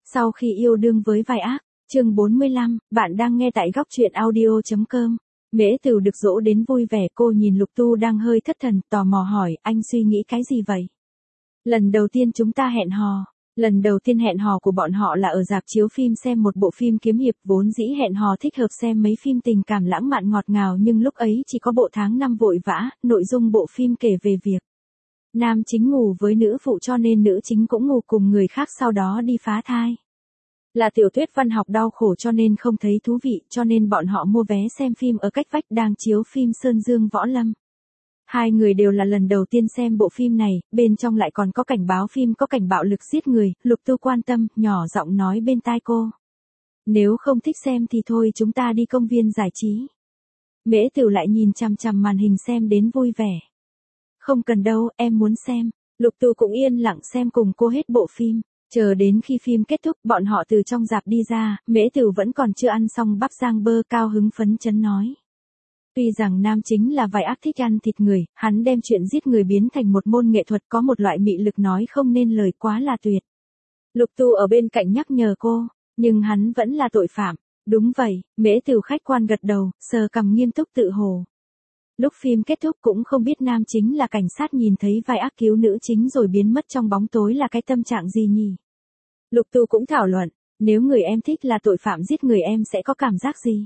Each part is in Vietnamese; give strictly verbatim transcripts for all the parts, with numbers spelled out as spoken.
Sau khi yêu đương với vai ác, chương bốn mươi lăm, bạn đang nghe tại góc truyện audio chấm com. Mễ Tửu được dỗ đến vui vẻ, cô nhìn Lục Tu đang hơi thất thần, tò mò hỏi, anh suy nghĩ cái gì vậy? Lần đầu tiên chúng ta hẹn hò. Lần đầu tiên hẹn hò của bọn họ là ở rạp chiếu phim xem một bộ phim kiếm hiệp, vốn dĩ hẹn hò thích hợp xem mấy phim tình cảm lãng mạn ngọt ngào, nhưng lúc ấy chỉ có bộ tháng năm vội vã, nội dung bộ phim kể về việc nam chính ngủ với nữ phụ cho nên nữ chính cũng ngủ cùng người khác sau đó đi phá thai. Là tiểu thuyết văn học đau khổ cho nên không thấy thú vị, cho nên bọn họ mua vé xem phim ở cách vách đang chiếu phim Sơn Dương Võ Lâm. Hai người đều là lần đầu tiên xem bộ phim này, bên trong lại còn có cảnh báo phim có cảnh bạo lực giết người, Lục Tu quan tâm, nhỏ giọng nói bên tai cô. Nếu không thích xem thì thôi chúng ta đi công viên giải trí. Mễ Tửu lại nhìn chằm chằm màn hình xem đến vui vẻ. Không cần đâu, em muốn xem. Lục Tu cũng yên lặng xem cùng cô hết bộ phim. Chờ đến khi phim kết thúc, bọn họ từ trong rạp đi ra, Mễ Tửu vẫn còn chưa ăn xong bắp rang bơ, cao hứng phấn chấn nói. Tuy rằng nam chính là vai ác thích ăn thịt người, hắn đem chuyện giết người biến thành một môn nghệ thuật, có một loại mị lực nói không nên lời, quá là tuyệt. Lục Tu ở bên cạnh nhắc nhở cô, nhưng hắn vẫn là tội phạm. Đúng vậy, Mễ Tửu khách quan gật đầu, sờ cằm nghiêm túc tự hồ. Lúc phim kết thúc cũng không biết nam chính là cảnh sát nhìn thấy vai ác cứu nữ chính rồi biến mất trong bóng tối là cái tâm trạng gì nhỉ? Lục Tu cũng thảo luận, nếu người em thích là tội phạm giết người em sẽ có cảm giác gì?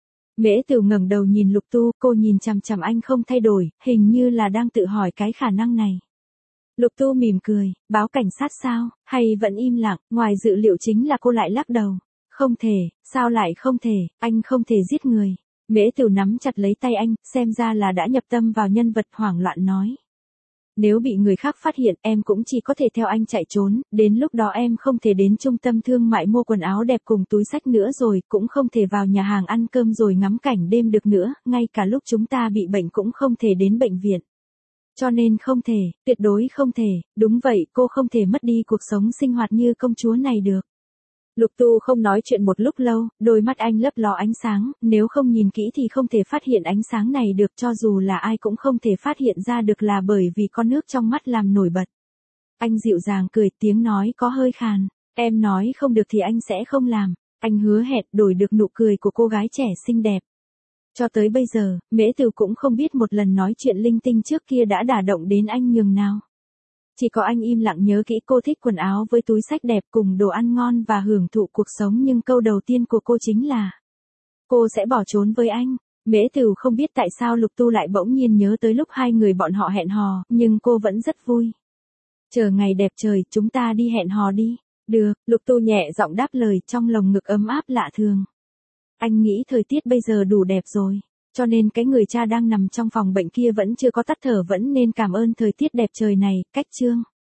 Mễ Tửu ngẩng đầu nhìn Lục Tu, cô nhìn chằm chằm anh không thay đổi, hình như là đang tự hỏi cái khả năng này. Lục Tu mỉm cười, báo cảnh sát sao, hay vẫn im lặng, ngoài dự liệu chính là cô lại lắc đầu. Không thể, sao lại không thể, anh không thể giết người. Mễ Tửu nắm chặt lấy tay anh, xem ra là đã nhập tâm vào nhân vật, hoảng loạn nói. Nếu bị người khác phát hiện em cũng chỉ có thể theo anh chạy trốn, đến lúc đó em không thể đến trung tâm thương mại mua quần áo đẹp cùng túi xách nữa rồi, cũng không thể vào nhà hàng ăn cơm rồi ngắm cảnh đêm được nữa, ngay cả lúc chúng ta bị bệnh cũng không thể đến bệnh viện. Cho nên không thể, tuyệt đối không thể, đúng vậy, cô không thể mất đi cuộc sống sinh hoạt như công chúa này được. Lục Tu không nói chuyện một lúc lâu, đôi mắt anh lấp ló ánh sáng, nếu không nhìn kỹ thì không thể phát hiện ánh sáng này được, cho dù là ai cũng không thể phát hiện ra được là bởi vì con nước trong mắt làm nổi bật. Anh dịu dàng cười, tiếng nói có hơi khàn, em nói không được thì anh sẽ không làm, anh hứa hẹn đổi được nụ cười của cô gái trẻ xinh đẹp. Cho tới bây giờ, Mễ Tửu cũng không biết một lần nói chuyện linh tinh trước kia đã đả động đến anh nhường nào. Chỉ có anh im lặng nhớ kỹ cô thích quần áo với túi xách đẹp cùng đồ ăn ngon và hưởng thụ cuộc sống, nhưng câu đầu tiên của cô chính là cô sẽ bỏ trốn với anh. Mễ Tửu không biết tại sao Lục Tu lại bỗng nhiên nhớ tới lúc hai người bọn họ hẹn hò, nhưng cô vẫn rất vui. Chờ ngày đẹp trời, chúng ta đi hẹn hò đi. Được, Lục Tu nhẹ giọng đáp lời, trong lồng ngực ấm áp lạ thường. Anh nghĩ thời tiết bây giờ đủ đẹp rồi. Cho nên cái người cha đang nằm trong phòng bệnh kia vẫn chưa có tắt thở vẫn nên cảm ơn thời tiết đẹp trời này. Cách chương